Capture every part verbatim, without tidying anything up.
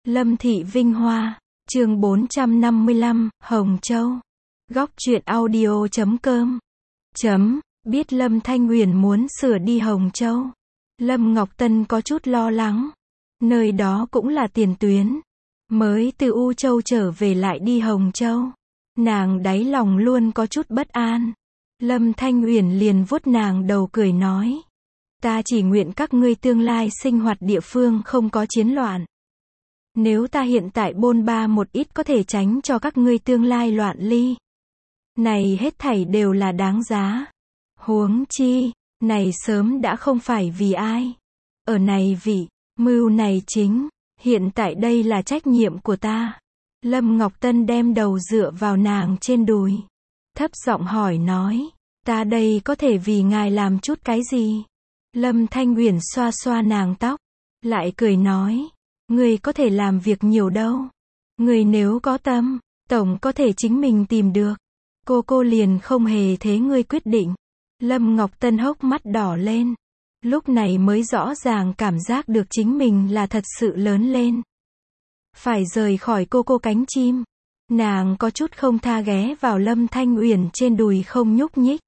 Lâm Thị Vinh Hoa, chương bốn trăm năm mươi lăm, Hồng Châu. Góc truyện audio chấm com. Chấm, biết Lâm Thanh Uyển muốn sửa đi Hồng Châu. Lâm Ngọc Tân có chút lo lắng. Nơi đó cũng là tiền tuyến. Mới từ U Châu trở về lại đi Hồng Châu. Nàng đáy lòng luôn có chút bất an. Lâm Thanh Uyển liền vuốt nàng đầu cười nói. Ta chỉ nguyện các ngươi tương lai sinh hoạt địa phương không có chiến loạn. Nếu ta hiện tại bôn ba một ít có thể tránh cho các ngươi tương lai loạn ly. Này hết thảy đều là đáng giá. Huống chi, này sớm đã không phải vì ai. Ở này vị, mưu này chính, hiện tại đây là trách nhiệm của ta. Lâm Ngọc Tân đem đầu dựa vào nàng trên đùi. Thấp giọng hỏi nói, ta đây có thể vì ngài làm chút cái gì? Lâm Thanh Uyển xoa xoa nàng tóc, lại cười nói, người có thể làm việc nhiều đâu. Người nếu có tâm, tổng có thể chính mình tìm được. Cô cô liền không hề thế ngươi quyết định. Lâm Ngọc Tân hốc mắt đỏ lên. Lúc này mới rõ ràng cảm giác được chính mình là thật sự lớn lên. Phải rời khỏi cô cô cánh chim. Nàng có chút không tha ghé vào Lâm Thanh Uyển trên đùi không nhúc nhích.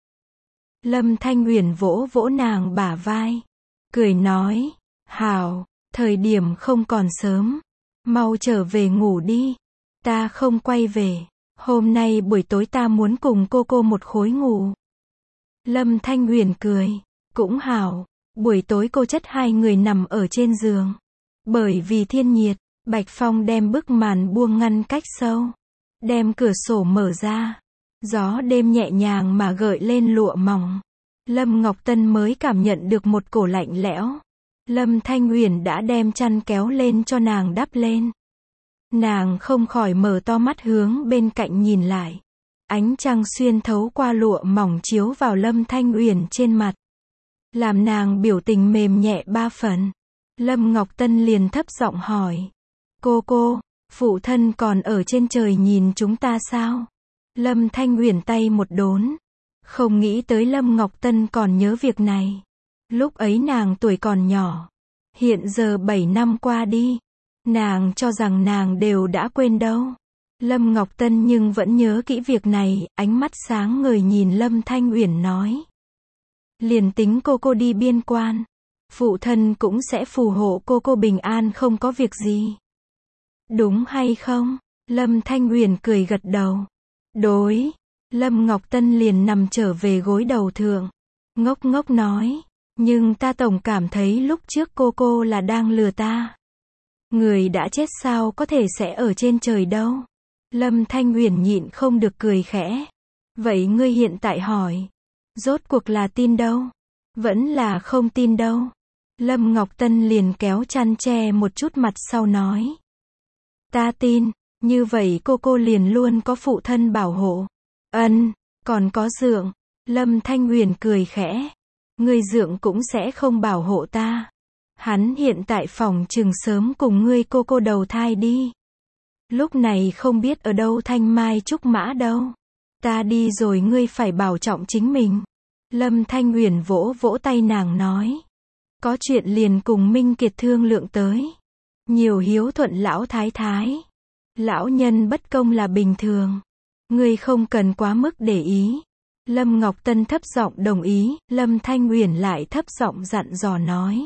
Lâm Thanh Uyển vỗ vỗ nàng bả vai. Cười nói, hảo, thời điểm không còn sớm. Mau trở về ngủ đi. Ta không quay về. Hôm nay buổi tối ta muốn cùng cô cô một khối ngủ. Lâm Thanh Uyển cười. Cũng hảo. Buổi tối cô chất hai người nằm ở trên giường. Bởi vì thiên nhiệt, Bạch Phong đem bức màn buông ngăn cách sâu. Đem cửa sổ mở ra. Gió đêm nhẹ nhàng mà gợi lên lụa mỏng. Lâm Ngọc Tân mới cảm nhận được một cổ lạnh lẽo. Lâm Thanh Uyển đã đem chăn kéo lên cho nàng đắp lên. Nàng không khỏi mở to mắt hướng bên cạnh nhìn lại. Ánh trăng xuyên thấu qua lụa mỏng chiếu vào Lâm Thanh Uyển trên mặt. Làm nàng biểu tình mềm nhẹ ba phần. Lâm Ngọc Tân liền thấp giọng hỏi. Cô cô, phụ thân còn ở trên trời nhìn chúng ta sao? Lâm Thanh Uyển tay một đốn. Không nghĩ tới Lâm Ngọc Tân còn nhớ việc này. Lúc ấy nàng tuổi còn nhỏ. Hiện giờ bảy năm qua đi. Nàng cho rằng nàng đều đã quên đâu. Lâm Ngọc Tân nhưng vẫn nhớ kỹ việc này, ánh mắt sáng ngời nhìn Lâm Thanh Uyển nói. Liền tính cô cô đi biên quan. Phụ thân cũng sẽ phù hộ cô cô bình an không có việc gì. Đúng hay không? Lâm Thanh Uyển cười gật đầu. Đối. Lâm Ngọc Tân liền nằm trở về gối đầu thượng. Ngốc ngốc nói. Nhưng ta tổng cảm thấy lúc trước cô cô là đang lừa ta. Người đã chết sao có thể sẽ ở trên trời đâu. Lâm Thanh Uyển nhịn không được cười khẽ. Vậy ngươi hiện tại hỏi. Rốt cuộc là tin đâu? Vẫn là không tin đâu. Lâm Ngọc Tân liền kéo chăn che một chút mặt sau nói. Ta tin, như vậy cô cô liền luôn có phụ thân bảo hộ. Ân, còn có dượng. Lâm Thanh Uyển cười khẽ. Ngươi dượng cũng sẽ không bảo hộ ta. Hắn hiện tại phòng chừng sớm cùng ngươi cô cô đầu thai đi. Lúc này không biết ở đâu thanh mai trúc mã đâu. Ta đi rồi ngươi phải bảo trọng chính mình. Lâm Thanh Uyển vỗ vỗ tay nàng nói. Có chuyện liền cùng Minh Kiệt thương lượng tới. Nhiều hiếu thuận lão thái thái. Lão nhân bất công là bình thường. Ngươi không cần quá mức để ý. Lâm Ngọc Tân thấp giọng đồng ý. Lâm Thanh Uyển lại thấp giọng dặn dò nói.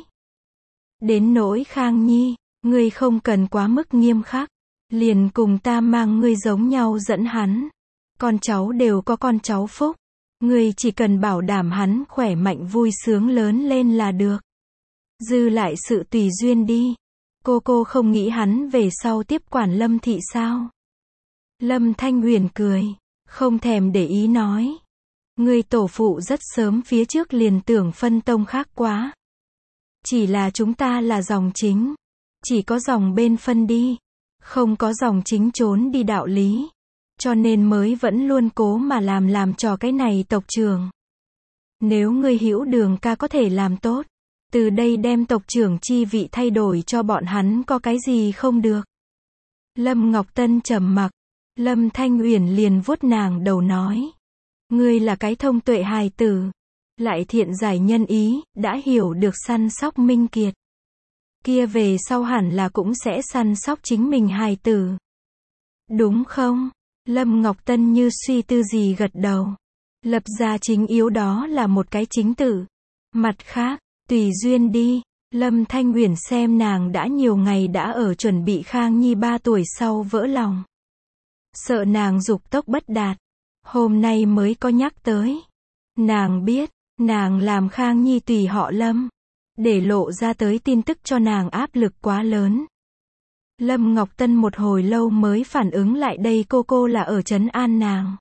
Đến nỗi Khang Nhi, ngươi không cần quá mức nghiêm khắc. Liền cùng ta mang ngươi giống nhau dẫn hắn. Con cháu đều có con cháu phúc. Ngươi chỉ cần bảo đảm hắn khỏe mạnh vui sướng lớn lên là được. Dư lại sự tùy duyên đi. Cô cô không nghĩ hắn về sau tiếp quản Lâm thị sao? Lâm Thanh Uyển cười, không thèm để ý nói. Ngươi tổ phụ rất sớm phía trước liền tưởng phân tông khác quá. Chỉ là chúng ta là dòng chính. Chỉ có dòng bên phân đi. Không có dòng chính trốn đi đạo lý. Cho nên mới vẫn luôn cố mà làm làm trò cái này tộc trưởng. Nếu ngươi hữu Đường ca có thể làm tốt. Từ đây đem tộc trưởng chi vị thay đổi cho bọn hắn có cái gì không được. Lâm Ngọc Tân trầm mặc. Lâm Thanh Uyển liền vuốt nàng đầu nói. Ngươi là cái thông tuệ hài tử. Lại thiện giải nhân ý, đã hiểu được săn sóc Minh Kiệt. kia về sau hẳn là cũng sẽ săn sóc chính mình hài tử. Đúng không? Lâm Ngọc Tân như suy tư gì gật đầu. Lập gia chính yếu đó là một cái chính tử. Mặt khác, tùy duyên đi. Lâm Thanh Uyển xem nàng đã nhiều ngày đã ở chuẩn bị Khang Nhi ba tuổi sau vỡ lòng. Sợ nàng dục tốc bất đạt. Hôm nay mới có nhắc tới. Nàng biết, nàng làm Khang Nhi tùy họ Lâm. Để lộ ra tới tin tức cho nàng áp lực quá lớn. Lâm Ngọc Tân một hồi lâu mới phản ứng lại đây cô cô là ở trấn an nàng.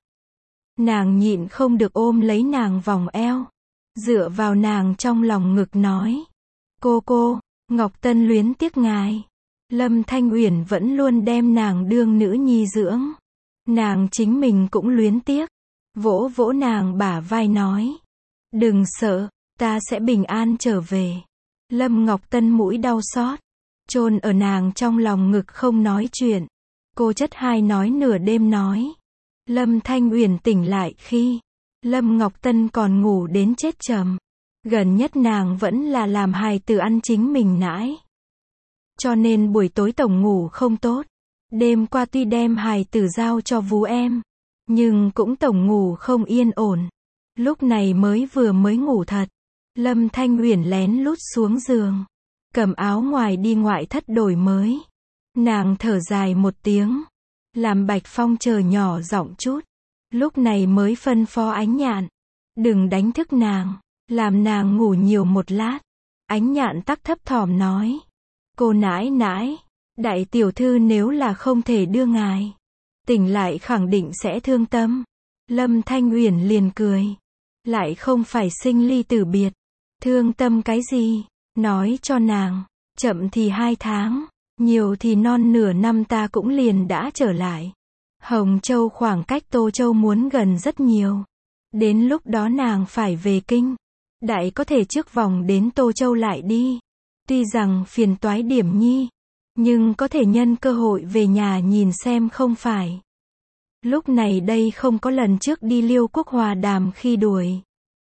Nàng nhịn không được ôm lấy nàng vòng eo. Dựa vào nàng trong lòng ngực nói. Cô cô, Ngọc Tân luyến tiếc ngài. Lâm Thanh Uyển vẫn luôn đem nàng đương nữ nhi dưỡng. Nàng chính mình cũng luyến tiếc. Vỗ vỗ nàng bả vai nói. Đừng sợ, ta sẽ bình an trở về. Lâm Ngọc Tân mũi đau xót. Chôn ở nàng trong lòng ngực không nói chuyện. Cô chất hai nói nửa đêm nói. Lâm Thanh Uyển tỉnh lại khi Lâm Ngọc Tân còn ngủ đến chết trầm. Gần nhất nàng vẫn là làm hài tử ăn chính mình nãi. Cho nên buổi tối tổng ngủ không tốt. Đêm qua tuy đem hài tử giao cho vú em, nhưng cũng tổng ngủ không yên ổn. Lúc này mới vừa mới ngủ thật. Lâm Thanh Uyển lén lút xuống giường. Cầm áo ngoài đi ngoại thất đổi mới. Nàng thở dài một tiếng. Làm Bạch Phong chờ nhỏ giọng chút. Lúc này mới phân phó Ánh Nhạn. Đừng đánh thức nàng. Làm nàng ngủ nhiều một lát. Ánh Nhạn tắc thấp thỏm nói. Cô nãi nãi. Đại tiểu thư nếu là không thể đưa ngài tỉnh lại khẳng định sẽ thương tâm. Lâm Thanh Uyển liền cười. Lại không phải sinh ly tử biệt. Thương tâm cái gì? Nói cho nàng. Chậm thì hai tháng. Nhiều thì non nửa năm ta cũng liền đã trở lại. Hồng Châu khoảng cách Tô Châu muốn gần rất nhiều. Đến lúc đó nàng phải về kinh. Đại có thể trước vòng đến Tô Châu lại đi. Tuy rằng phiền toái điểm nhi. Nhưng có thể nhân cơ hội về nhà nhìn xem không phải. Lúc này đây không có lần trước đi Liêu Quốc hòa đàm khi đuổi.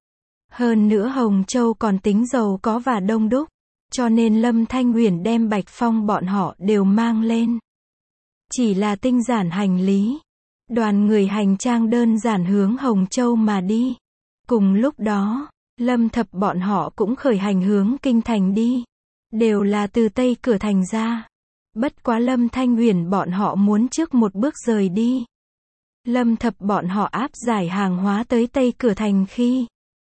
Hơn nữa Hồng Châu còn tính giàu có và đông đúc. Cho nên Lâm Thanh Uyển đem Bạch Phong bọn họ đều mang lên. Chỉ là tinh giản hành lý. Đoàn người hành trang đơn giản hướng Hồng Châu mà đi. Cùng lúc đó, Lâm Thập bọn họ cũng khởi hành hướng kinh thành đi. Đều là từ Tây Cửa thành ra. Bất quá Lâm Thanh Uyển bọn họ muốn trước một bước rời đi. Lâm Thập bọn họ áp giải hàng hóa tới Tây Cửa thành khi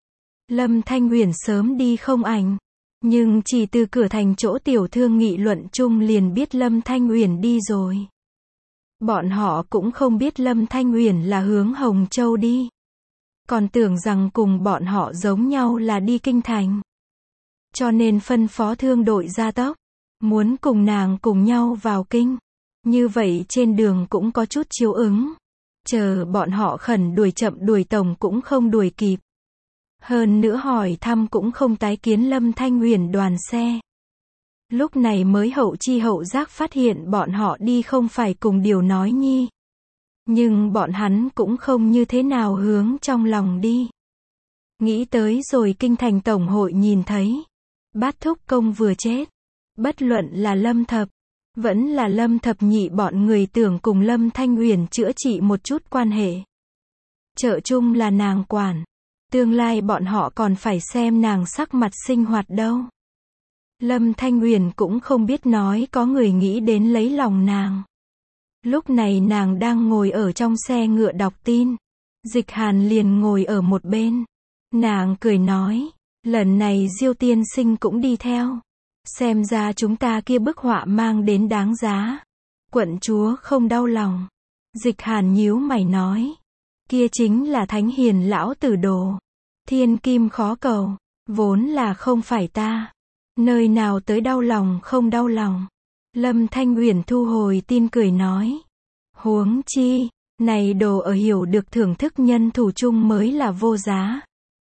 Lâm Thanh Uyển sớm đi không ảnh. Nhưng chỉ từ cửa thành chỗ tiểu thương nghị luận chung liền biết Lâm Thanh Uyển đi rồi. Bọn họ cũng không biết Lâm Thanh Uyển là hướng Hồng Châu đi. Còn tưởng rằng cùng bọn họ giống nhau là đi kinh thành. Cho nên phân phó thương đội gia tốc. Muốn cùng nàng cùng nhau vào kinh. Như vậy trên đường cũng có chút chiếu ứng. Chờ bọn họ khẩn đuổi chậm đuổi tổng cũng không đuổi kịp. Hơn nữa hỏi thăm cũng không tái kiến Lâm Thanh Uyển đoàn xe. Lúc này mới hậu chi hậu giác phát hiện bọn họ đi không phải cùng điều nói nhi. Nhưng bọn hắn cũng không như thế nào hướng trong lòng đi. Nghĩ tới rồi kinh thành tổng hội nhìn thấy. Bát thúc công vừa chết. Bất luận là Lâm Thập, vẫn là Lâm Thập nhị bọn người tưởng cùng Lâm Thanh Uyển chữa trị một chút quan hệ. Chợ chung là nàng quản. Tương lai bọn họ còn phải xem nàng sắc mặt sinh hoạt đâu. Lâm Thanh Uyển cũng không biết nói có người nghĩ đến lấy lòng nàng. Lúc này nàng đang ngồi ở trong xe ngựa đọc tin. Dịch Hàn liền ngồi ở một bên. Nàng cười nói, lần này Diêu tiên sinh cũng đi theo. Xem ra chúng ta kia bức họa mang đến đáng giá. Quận chúa không đau lòng. Dịch Hàn nhíu mày nói. Kia chính là thánh hiền lão tử đồ. Thiên kim khó cầu. Vốn là không phải ta. Nơi nào tới đau lòng không đau lòng. Lâm Thanh Uyển thu hồi tin cười nói. Huống chi, này đồ ở hiểu được thưởng thức nhân thủ chung mới là vô giá.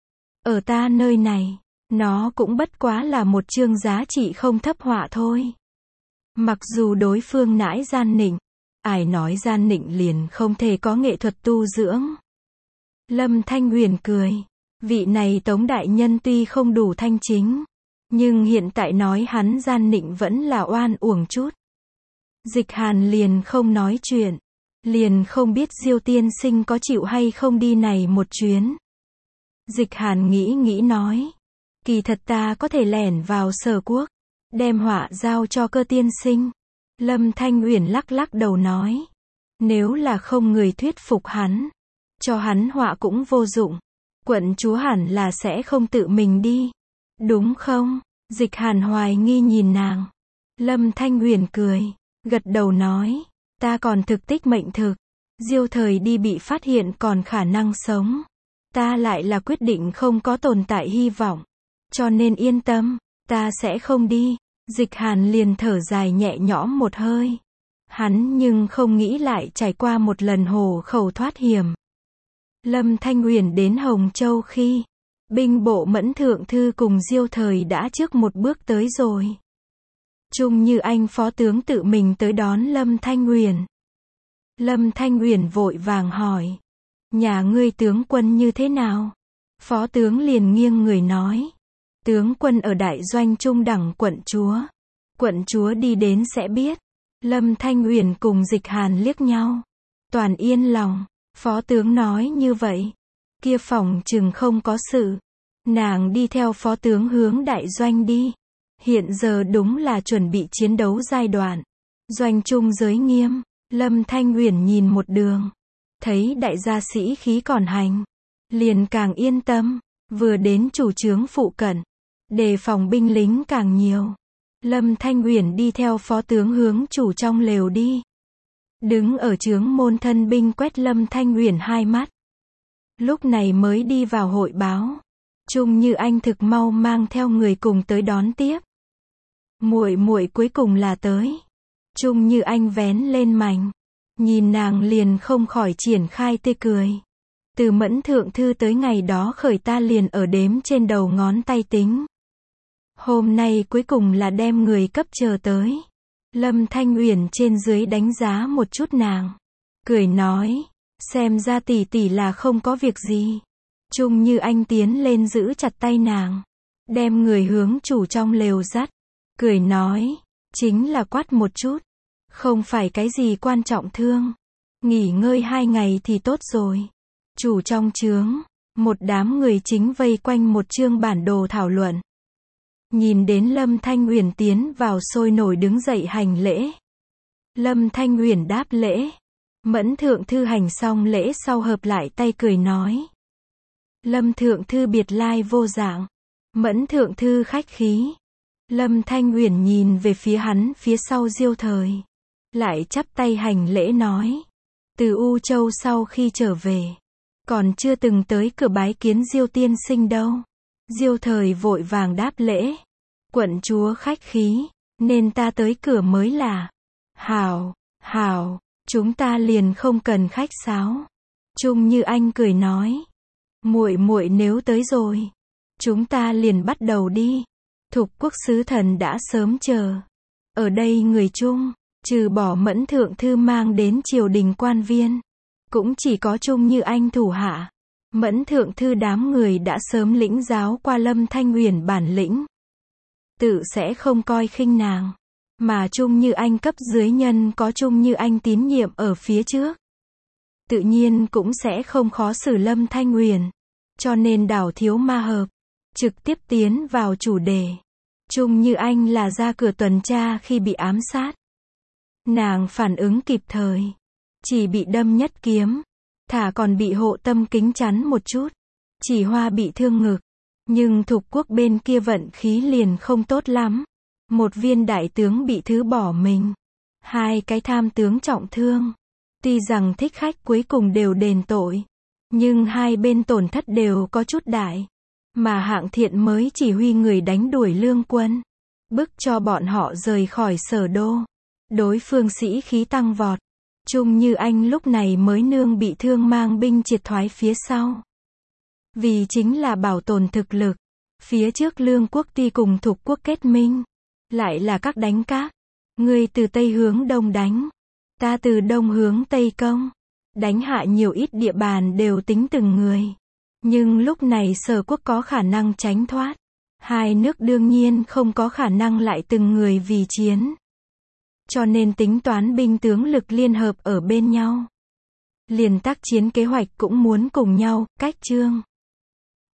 Ở ta nơi này, nó cũng bất quá là một chương giá trị không thấp họa thôi. Mặc dù đối phương nãi gian nịnh, ai nói gian nịnh liền không thể có nghệ thuật tu dưỡng. Lâm Thanh Uyển cười, vị này Tống đại nhân tuy không đủ thanh chính, Nhưng hiện tại nói hắn gian nịnh vẫn là oan uổng chút. Dịch Hàn liền không nói chuyện. Liền không biết Diêu tiên sinh có chịu hay không đi này một chuyến. Dịch Hàn nghĩ nghĩ nói. Kỳ thật ta có thể lẻn vào Sở Quốc. Đem họa giao cho Cơ tiên sinh. Lâm Thanh Uyển lắc lắc đầu nói. Nếu là không người thuyết phục hắn. Cho hắn họa cũng vô dụng. Quận chúa hẳn là sẽ không tự mình đi. Đúng không? Dịch Hàn hoài nghi nhìn nàng. Lâm Thanh Uyển cười. Gật đầu nói. Ta còn thực tích mệnh thực. Diêu thời đi bị phát hiện còn khả năng sống. Ta lại là quyết định không có tồn tại hy vọng. Cho nên yên tâm. Ta sẽ không đi. Dịch Hàn liền thở dài nhẹ nhõm một hơi. Hắn nhưng không nghĩ lại trải qua một lần hồ khẩu thoát hiểm. Lâm Thanh Uyển đến Hồng Châu khi, binh bộ Mẫn thượng thư cùng Diêu thời đã trước một bước tới rồi. Trung Như Anh phó tướng tự mình tới đón Lâm Thanh Uyển. Lâm Thanh Uyển vội vàng hỏi. Nhà ngươi tướng quân như thế nào? Phó tướng liền nghiêng người nói. Tướng quân ở đại doanh trung đẳng quận chúa. Quận chúa đi đến sẽ biết. Lâm Thanh Uyển cùng Dịch Hàn liếc nhau. Toàn yên lòng. Phó tướng nói như vậy. Kia phòng chừng không có sự. Nàng đi theo phó tướng hướng đại doanh đi. Hiện giờ đúng là chuẩn bị chiến đấu giai đoạn. Doanh trung giới nghiêm. Lâm Thanh Uyển nhìn một đường. Thấy đại gia sĩ khí còn hành. Liền càng yên tâm. Vừa đến chủ trướng phụ cận. Đề phòng binh lính càng nhiều. Lâm Thanh Uyển đi theo phó tướng hướng chủ trong lều đi. Đứng ở trướng môn thân binh quét Lâm Thanh Uyển hai mắt. Lúc này mới đi vào hội báo. Trung Như Anh thực mau mang theo người cùng tới đón tiếp. Muội muội cuối cùng là tới. Trung Như Anh vén lên mành. Nhìn nàng liền không khỏi triển khai tươi cười. Từ Mẫn thượng thư tới ngày đó khởi ta liền ở đếm trên đầu ngón tay tính. Hôm nay cuối cùng là đem người cấp chờ tới. Lâm Thanh Uyển trên dưới đánh giá một chút nàng. Cười nói. Xem ra tỷ tỷ là không có việc gì. Trung Như Anh tiến lên giữ chặt tay nàng. Đem người hướng chủ trong lều dắt. Cười nói. Chính là quát một chút. Không phải cái gì quan trọng thương. Nghỉ ngơi hai ngày thì tốt rồi. Chủ trong trướng. Một đám người chính vây quanh một chương bản đồ thảo luận. Nhìn đến Lâm Thanh Uyển tiến vào sôi nổi đứng dậy hành lễ. Lâm Thanh Uyển đáp lễ. Mẫn thượng thư hành xong lễ sau hợp lại tay cười nói. Lâm thượng thư biệt lai vô dạng. Mẫn thượng thư khách khí. Lâm Thanh Uyển nhìn về phía hắn phía sau Diêu thời. Lại chắp tay hành lễ nói. Từ U Châu sau khi trở về. Còn chưa từng tới cửa bái kiến Diêu tiên sinh đâu. Diêu thời vội vàng đáp lễ. Quận chúa khách khí. Nên ta tới cửa mới là. Hảo, hảo. Chúng ta liền không cần khách sáo. Trung Như Anh cười nói. Muội muội nếu tới rồi. Chúng ta liền bắt đầu đi. Thục quốc sứ thần đã sớm chờ. Ở đây người Trung. Trừ bỏ Mẫn thượng thư mang đến triều đình quan viên. Cũng chỉ có Trung Như Anh thủ hạ. Mẫn thượng thư đám người đã sớm lĩnh giáo qua Lâm Thanh Uyển bản lĩnh. Tự sẽ không coi khinh nàng. Mà Trung Như Anh cấp dưới nhân có Trung Như Anh tín nhiệm ở phía trước. Tự nhiên cũng sẽ không khó xử Lâm Thanh Uyển. Cho nên đảo thiếu ma hợp. Trực tiếp tiến vào chủ đề. Trung Như Anh là ra cửa tuần tra khi bị ám sát. Nàng phản ứng kịp thời. Chỉ bị đâm nhất kiếm. Thả còn bị hộ tâm kính chắn một chút. Chỉ hoa bị thương ngực. Nhưng thục quốc bên kia vận khí liền không tốt lắm. Một viên đại tướng bị thứ bỏ mình. Hai cái tham tướng trọng thương. Tuy rằng thích khách cuối cùng đều đền tội. Nhưng hai bên tổn thất đều có chút đại. Mà Hạng Thiện mới chỉ huy người đánh đuổi lương quân. Bức cho bọn họ rời khỏi Sở đô. Đối phương sĩ khí tăng vọt. Trung Như Anh lúc này mới nương bị thương mang binh triệt thoái phía sau. Vì chính là bảo tồn thực lực. Phía trước lương quốc tuy cùng thục quốc kết minh. Lại là các đánh các. Người từ Tây hướng Đông đánh. Ta từ Đông hướng Tây công. Đánh hạ nhiều ít địa bàn đều tính từng người. Nhưng lúc này Sở quốc có khả năng tránh thoát. Hai nước đương nhiên không có khả năng lại từng người vì chiến. Cho nên tính toán binh tướng lực liên hợp ở bên nhau. Liền tác chiến kế hoạch cũng muốn cùng nhau, cách chương.